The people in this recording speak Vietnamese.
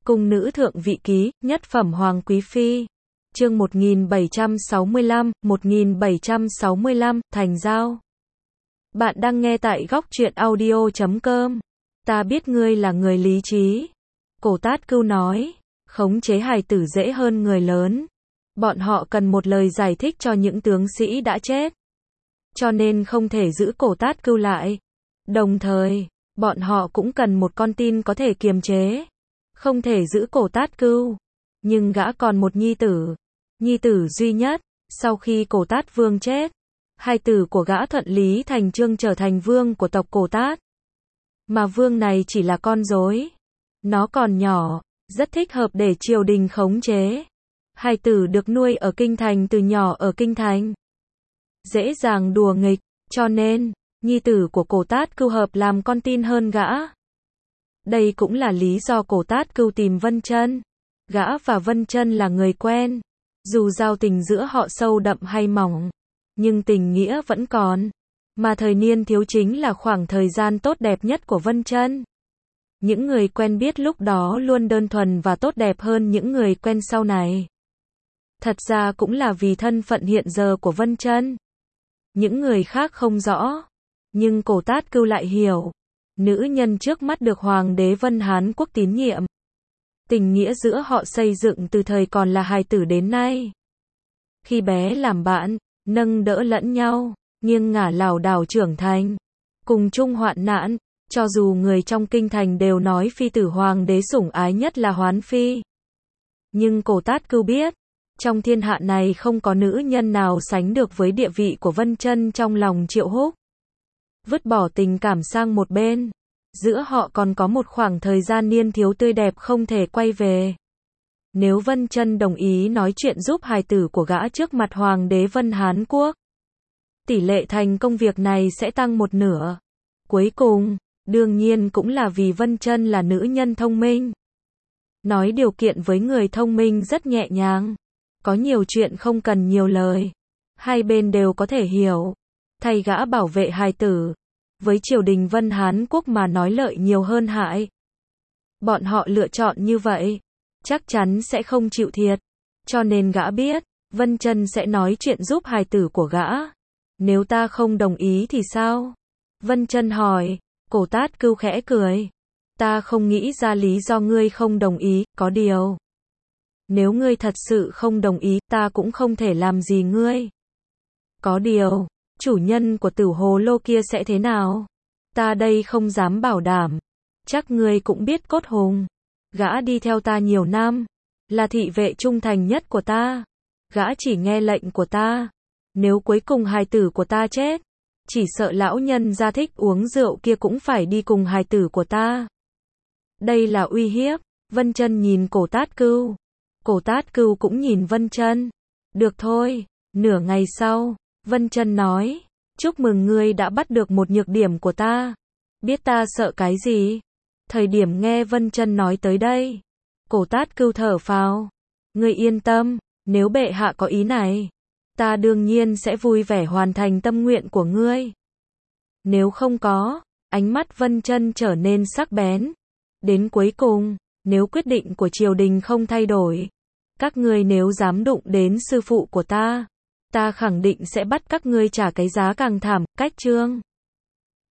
Cung nữ thượng vị ký, nhất phẩm hoàng quý phi. Chương 1765, thành giao. Bạn đang nghe tại góc truyện audio.com. Ta biết ngươi là người lý trí. Cổ Tát Cưu nói, khống chế hài tử dễ hơn người lớn. Bọn họ cần một lời giải thích cho những tướng sĩ đã chết. Cho nên không thể giữ Cổ Tát Cưu lại. Đồng thời, bọn họ cũng cần một con tin có thể kiềm chế. Không thể giữ Cổ Tát Cưu. Nhưng gã còn một nhi tử duy nhất. Sau khi Cổ Tát Vương chết, hài tử của gã thuận lý thành chương trở thành vương của tộc Cổ Tát. Mà vương này chỉ là con rối. Nó còn nhỏ, rất thích hợp để triều đình khống chế. Hài tử được nuôi ở kinh thành từ nhỏ ở kinh thành. Dễ dàng đùa nghịch, cho nên, nhi tử của Cổ Tát Cưu hợp làm con tin hơn gã. Đây cũng là lý do Cổ Tát Cưu tìm Vân Chân. Gã và Vân Chân là người quen. Dù giao tình giữa họ sâu đậm hay mỏng, nhưng tình nghĩa vẫn còn. Mà thời niên thiếu chính là khoảng thời gian tốt đẹp nhất của Vân Chân. Những người quen biết lúc đó luôn đơn thuần và tốt đẹp hơn những người quen sau này. Thật ra cũng là vì thân phận hiện giờ của Vân Chân. Những người khác không rõ, nhưng Cổ Tát Cưu lại hiểu. Nữ nhân trước mắt được Hoàng đế Vân Hán Quốc tín nhiệm. Tình nghĩa giữa họ xây dựng từ thời còn là hài tử đến nay. Khi bé làm bạn, nâng đỡ lẫn nhau, nghiêng ngả lảo đảo trưởng thành, cùng chung hoạn nạn. Cho dù người trong kinh thành đều nói phi tử Hoàng đế sủng ái nhất là Hoán Phi. Nhưng Cổ Tát Cưu biết, trong thiên hạ này không có nữ nhân nào sánh được với địa vị của Vân Chân trong lòng Triệu Húc. Vứt bỏ tình cảm sang một bên, giữa họ còn có một khoảng thời gian niên thiếu tươi đẹp không thể quay về. Nếu Vân Chân đồng ý nói chuyện giúp hài tử của gã trước mặt Hoàng đế Vân Hán Quốc, tỷ lệ thành công việc này sẽ tăng một nửa. Cuối cùng, đương nhiên cũng là vì Vân Chân là nữ nhân thông minh. Nói điều kiện với người thông minh rất nhẹ nhàng. Có nhiều chuyện không cần nhiều lời. Hai bên đều có thể hiểu. Thay gã bảo vệ hài tử. Với triều đình Vân Hán Quốc mà nói lợi nhiều hơn hại. Bọn họ lựa chọn như vậy, chắc chắn sẽ không chịu thiệt. Cho nên gã biết, Vân Chân sẽ nói chuyện giúp hài tử của gã. Nếu ta không đồng ý thì sao? Vân Chân hỏi. Cổ Tát Cưu khẽ cười. Ta không nghĩ ra lý do ngươi không đồng ý, có điều. Nếu ngươi thật sự không đồng ý, ta cũng không thể làm gì ngươi. Có điều, chủ nhân của Tử Hồ Lô kia sẽ thế nào? Ta đây không dám bảo đảm. Chắc ngươi cũng biết Cốt Hùng. Gã đi theo ta nhiều năm, là thị vệ trung thành nhất của ta. Gã chỉ nghe lệnh của ta. Nếu cuối cùng hài tử của ta chết, chỉ sợ lão nhân gia thích uống rượu kia cũng phải đi cùng hài tử của ta. Đây là uy hiếp. Vân Chân nhìn Cổ Tát Cưu. Cổ Tát Cưu cũng nhìn Vân Chân. Được thôi. Nửa ngày sau, Vân Chân nói, chúc mừng ngươi đã bắt được một nhược điểm của ta. Biết ta sợ cái gì? Thời điểm nghe Vân Chân nói tới đây, Cổ Tát Cưu thở phào. Ngươi yên tâm, nếu bệ hạ có ý này, ta đương nhiên sẽ vui vẻ hoàn thành tâm nguyện của ngươi. Nếu không có, ánh mắt Vân Chân trở nên sắc bén. Đến cuối cùng, nếu quyết định của triều đình không thay đổi, các ngươi nếu dám đụng đến sư phụ của ta khẳng định sẽ bắt các ngươi trả cái giá càng thảm. Cách chương